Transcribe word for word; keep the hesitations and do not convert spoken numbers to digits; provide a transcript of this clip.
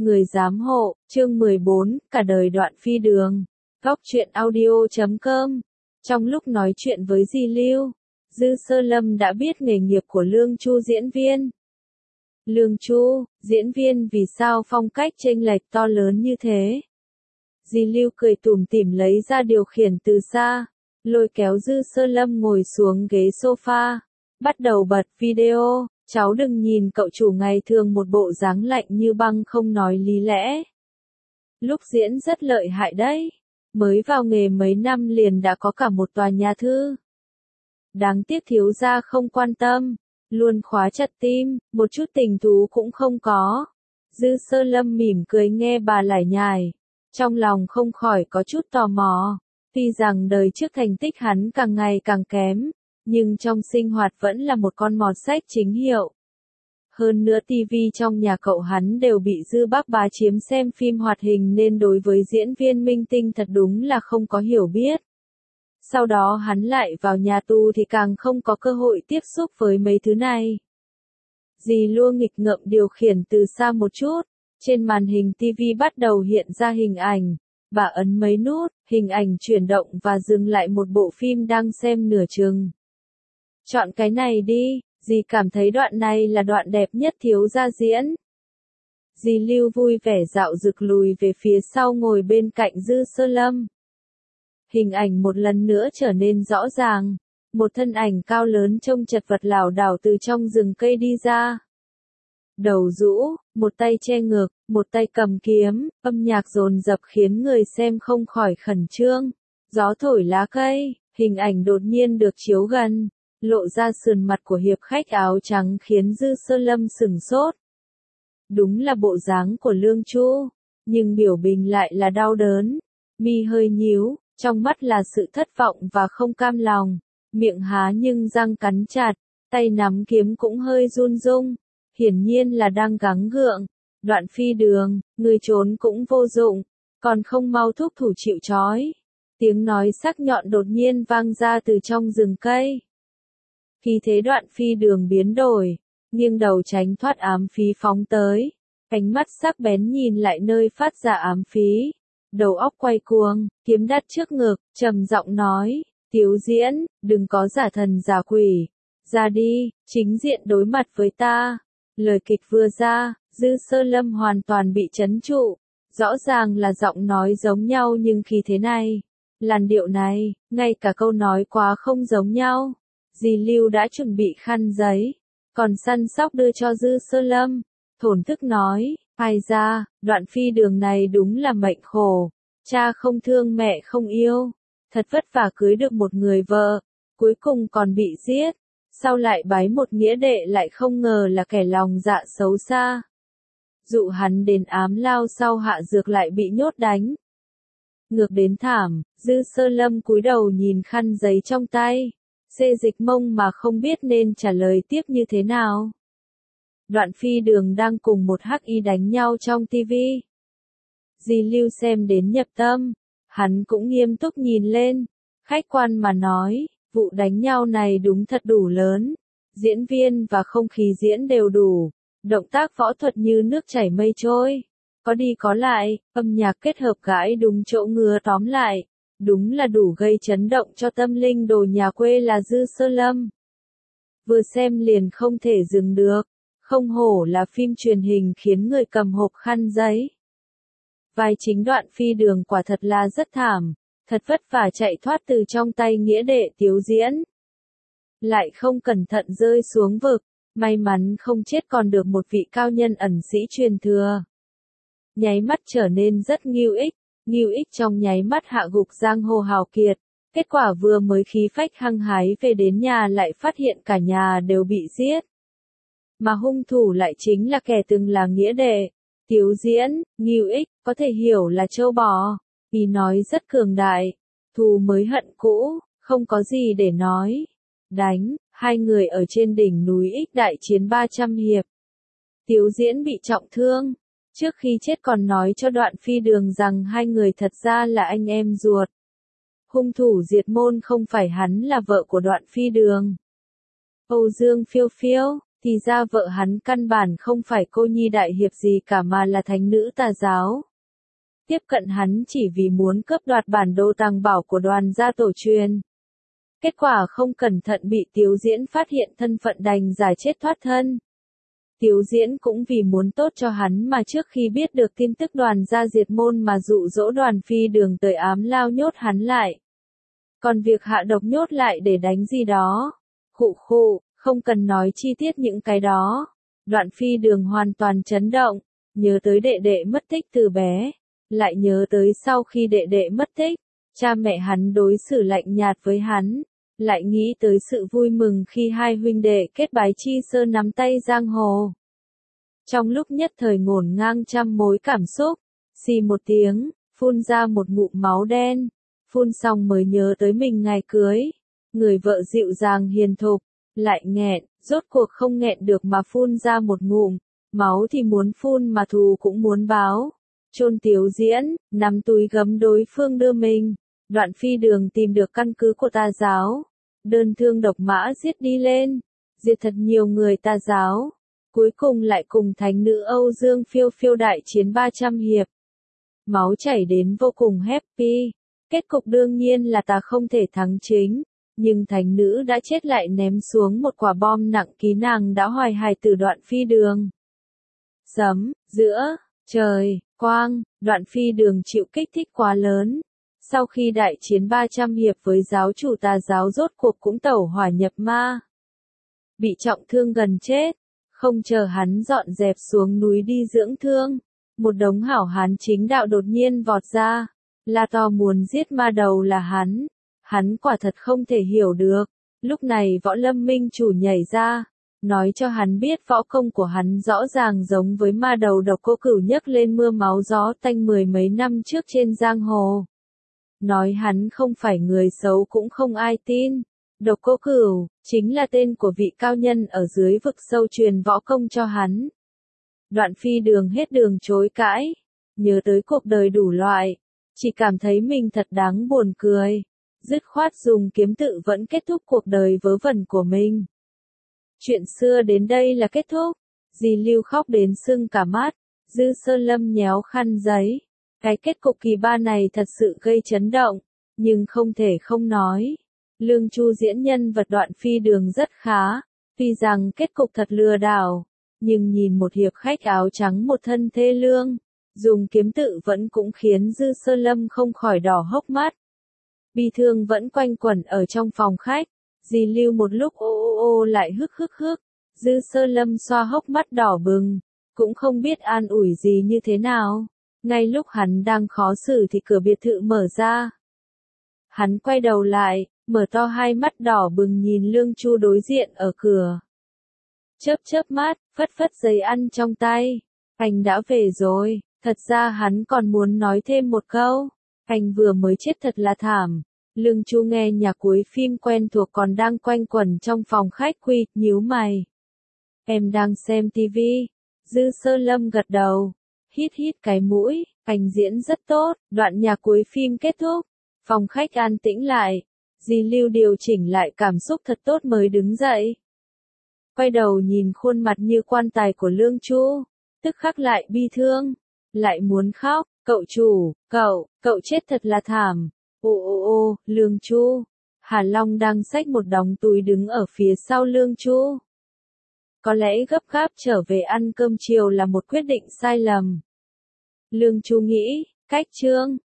Người giám hộ, chương mười bốn, cả đời Đoạn Phi Đường. Góc truyện audio chấm com. Trong lúc nói chuyện với Di Lưu, Dư Sơ Lâm đã biết nghề nghiệp của Lương Chu diễn viên. Lương Chu, diễn viên vì sao phong cách chênh lệch to lớn như thế? Di Lưu cười tủm tỉm lấy ra điều khiển từ xa, lôi kéo Dư Sơ Lâm ngồi xuống ghế sofa, bắt đầu bật video. Cháu đừng nhìn cậu chủ ngày thường một bộ dáng lạnh như băng không nói lý lẽ. Lúc diễn rất lợi hại đấy. Mới vào nghề mấy năm liền đã có cả một tòa nhà thư. Đáng tiếc thiếu gia không quan tâm, luôn khóa chặt tim, một chút tình thú cũng không có. Dư Sơ Lâm mỉm cười nghe bà lải nhải, trong lòng không khỏi có chút tò mò. Tuy rằng đời trước thành tích hắn càng ngày càng kém, nhưng trong sinh hoạt vẫn là một con mọt sách chính hiệu. Hơn nữa tivi trong nhà cậu hắn đều bị Dư Bác Bá chiếm xem phim hoạt hình nên đối với diễn viên minh tinh thật đúng là không có hiểu biết. Sau đó hắn lại vào nhà tù thì càng không có cơ hội tiếp xúc với mấy thứ này. Dì Lua nghịch ngợm điều khiển từ xa một chút, trên màn hình tivi bắt đầu hiện ra hình ảnh. Bà ấn mấy nút, hình ảnh chuyển động và dừng lại một bộ phim đang xem nửa chừng. Chọn cái này đi, dì cảm thấy đoạn này là đoạn đẹp nhất thiếu gia diễn. Dì Lưu vui vẻ dạo rực lùi về phía sau ngồi bên cạnh Dư Sơ Lâm. Hình ảnh một lần nữa trở nên rõ ràng, một thân ảnh cao lớn trông chật vật lảo đảo từ trong rừng cây đi ra. Đầu rũ, một tay che ngực, một tay cầm kiếm, âm nhạc dồn dập khiến người xem không khỏi khẩn trương. Gió thổi lá cây, hình ảnh đột nhiên được chiếu gần, lộ ra sườn mặt của hiệp khách áo trắng khiến Dư Sơ Lâm sửng sốt. Đúng là bộ dáng của Lương Chu, nhưng biểu bình lại là đau đớn, mi hơi nhíu, trong mắt là sự thất vọng và không cam lòng, miệng há nhưng răng cắn chặt, tay nắm kiếm cũng hơi run rung, hiển nhiên là đang gắng gượng. Đoạn Phi Đường, người trốn cũng vô dụng, còn không mau thúc thủ chịu trói. Tiếng nói sắc nhọn đột nhiên vang ra từ trong rừng cây. Khi thế Đoạn Phi Đường biến đổi, nghiêng đầu tránh thoát ám khí phóng tới, ánh mắt sắc bén nhìn lại nơi phát ra ám khí, đầu óc quay cuồng, kiếm đắt trước ngực, trầm giọng nói, Tiếu Diễn, đừng có giả thần giả quỷ, ra đi, chính diện đối mặt với ta. Lời kịch vừa ra, Dư Sơ Lâm hoàn toàn bị trấn trụ, rõ ràng là giọng nói giống nhau nhưng khi thế này, làn điệu này, ngay cả câu nói quá không giống nhau. Dì Lưu đã chuẩn bị khăn giấy, còn săn sóc đưa cho Dư Sơ Lâm, thổn thức nói, ai ra, Đoạn Phi Đường này đúng là mệnh khổ, cha không thương mẹ không yêu, thật vất vả cưới được một người vợ, cuối cùng còn bị giết, sau lại bái một nghĩa đệ lại không ngờ là kẻ lòng dạ xấu xa. Dụ hắn đến ám lao sau hạ dược lại bị nhốt đánh. Ngược đến thảm, Dư Sơ Lâm cúi đầu nhìn khăn giấy trong tay, xê dịch mông mà không biết nên trả lời tiếp như thế nào. Đoạn Phi Đường đang cùng một hắc y đánh nhau trong tivi. Di Lưu xem đến nhập tâm, hắn cũng nghiêm túc nhìn lên, khách quan mà nói, vụ đánh nhau này đúng thật đủ lớn, diễn viên và không khí diễn đều đủ, động tác võ thuật như nước chảy mây trôi, có đi có lại, âm nhạc kết hợp gãi đúng chỗ ngứa tóm lại. Đúng là đủ gây chấn động cho tâm linh đồ nhà quê là Dư Sơ Lâm. Vừa xem liền không thể dừng được, không hổ là phim truyền hình khiến người cầm hộp khăn giấy. Vai chính Đoạn Phi Đường quả thật là rất thảm, thật vất vả chạy thoát từ trong tay nghĩa đệ Tiếu Diễn. Lại không cẩn thận rơi xuống vực, may mắn không chết còn được một vị cao nhân ẩn sĩ truyền thừa. Nháy mắt trở nên rất nghiêu ích. Ngưu ích trong nháy mắt hạ gục giang hồ hào kiệt, kết quả vừa mới khí phách hăng hái về đến nhà lại phát hiện cả nhà đều bị giết. Mà hung thủ lại chính là kẻ từng là nghĩa đệ, Tiếu Diễn. Ngưu ích, có thể hiểu là trâu bò, vì nói rất cường đại, thù mới hận cũ, không có gì để nói. Đánh, hai người ở trên đỉnh núi ích đại chiến ba trăm hiệp. Tiếu Diễn bị trọng thương. Trước khi chết còn nói cho Đoạn Phi Đường rằng hai người thật ra là anh em ruột. Hung thủ diệt môn không phải hắn là vợ của Đoạn Phi Đường. Âu Dương Phiêu Phiêu, thì ra vợ hắn căn bản không phải cô nhi đại hiệp gì cả mà là thánh nữ tà giáo. Tiếp cận hắn chỉ vì muốn cướp đoạt bản đồ tàng bảo của Đoàn gia tổ truyền. Kết quả không cẩn thận bị Tiếu Diễn phát hiện thân phận đành giải chết thoát thân. Tiếu Diễn cũng vì muốn tốt cho hắn mà trước khi biết được tin tức Đoàn gia diệt môn mà dụ dỗ Đoàn Phi Đường tới ám lao nhốt hắn lại. Còn việc hạ độc nhốt lại để đánh gì đó. Khụ khụ, không cần nói chi tiết những cái đó. Đoạn Phi Đường hoàn toàn chấn động, nhớ tới đệ đệ mất tích từ bé. Lại nhớ tới sau khi đệ đệ mất tích, cha mẹ hắn đối xử lạnh nhạt với hắn. Lại nghĩ tới sự vui mừng khi hai huynh đệ kết bái chi sơn nắm tay giang hồ. Trong lúc nhất thời ngổn ngang trăm mối cảm xúc, xì một tiếng, phun ra một ngụm máu đen. Phun xong mới nhớ tới mình ngày cưới. Người vợ dịu dàng hiền thục, lại nghẹn, rốt cuộc không nghẹn được mà phun ra một ngụm. Máu thì muốn phun mà thù cũng muốn báo. Chôn Tiếu Diễn, nắm túi gấm đối phương đưa mình. Đoạn Phi Đường tìm được căn cứ của tà giáo. Đơn thương độc mã giết đi lên. Diệt thật nhiều người tà giáo. Cuối cùng lại cùng thánh nữ Âu Dương Phiêu Phiêu đại chiến ba trăm hiệp. Máu chảy đến vô cùng happy. Kết cục đương nhiên là ta không thể thắng chính. Nhưng thánh nữ đã chết lại ném xuống một quả bom nặng ký nàng đã hoài hài từ Đoạn Phi Đường. Sấm, giữa, trời, quang, Đoạn Phi Đường chịu kích thích quá lớn. Sau khi đại chiến ba trăm hiệp với giáo chủ tà giáo rốt cuộc cũng tẩu hỏa nhập ma. Bị trọng thương gần chết. Không chờ hắn dọn dẹp xuống núi đi dưỡng thương. Một đống hảo hán chính đạo đột nhiên vọt ra. La to muốn giết ma đầu là hắn. Hắn quả thật không thể hiểu được. Lúc này Võ Lâm Minh chủ nhảy ra. Nói cho hắn biết võ công của hắn rõ ràng giống với ma đầu Độc Cô Cửu nhấc lên mưa máu gió tanh mười mấy năm trước trên giang hồ. Nói hắn không phải người xấu cũng không ai tin. Độc Cô Cửu, chính là tên của vị cao nhân ở dưới vực sâu truyền võ công cho hắn. Đoạn Phi Đường hết đường chối cãi. Nhớ tới cuộc đời đủ loại. Chỉ cảm thấy mình thật đáng buồn cười. Dứt khoát dùng kiếm tự vẫn kết thúc cuộc đời vớ vẩn của mình. Chuyện xưa đến đây là kết thúc. Dì Lưu khóc đến sưng cả mắt. Dư Sơ Lâm nhéo khăn giấy. Cái kết cục kỳ ba này thật sự gây chấn động. Nhưng không thể không nói. Lương Chu diễn nhân vật Đoạn Phi Đường rất khá. Tuy rằng kết cục thật lừa đảo. Nhưng nhìn một hiệp khách áo trắng một thân thê lương. Dùng kiếm tự vẫn cũng khiến Dư Sơ Lâm không khỏi đỏ hốc mắt. Bi thương vẫn quanh quẩn ở trong phòng khách. Dì Lưu một lúc ô ô ô lại hức hức hức. Dư Sơ Lâm xoa hốc mắt đỏ bừng. Cũng không biết an ủi gì như thế nào. Ngay lúc hắn đang khó xử thì cửa biệt thự mở ra. Hắn quay đầu lại, mở to hai mắt đỏ bừng nhìn Lương Chu đối diện ở cửa. Chớp chớp mắt, phất phất giấy ăn trong tay. Anh đã về rồi. Thật ra hắn còn muốn nói thêm một câu. Anh vừa mới chết thật là thảm. Lương Chu nghe nhạc cuối phim quen thuộc còn đang quanh quẩn trong phòng khách quy, nhíu mày. Em đang xem tivi. Dư Sơ Lâm gật đầu. Hít hít cái mũi, anh diễn rất tốt. Đoạn nhạc cuối phim kết thúc. Phòng khách an tĩnh lại. Dì Lưu điều chỉnh lại cảm xúc thật tốt mới đứng dậy. Quay đầu nhìn khuôn mặt như quan tài của Lương Chu. Tức khắc lại bi thương. Lại muốn khóc. Cậu chủ, cậu, cậu chết thật là thảm. Ô ô ô, Lương Chu. Hà Long đang xách một đống túi đứng ở phía sau Lương Chu. Có lẽ gấp gáp trở về ăn cơm chiều là một quyết định sai lầm. Lương Chu nghĩ, cách chương.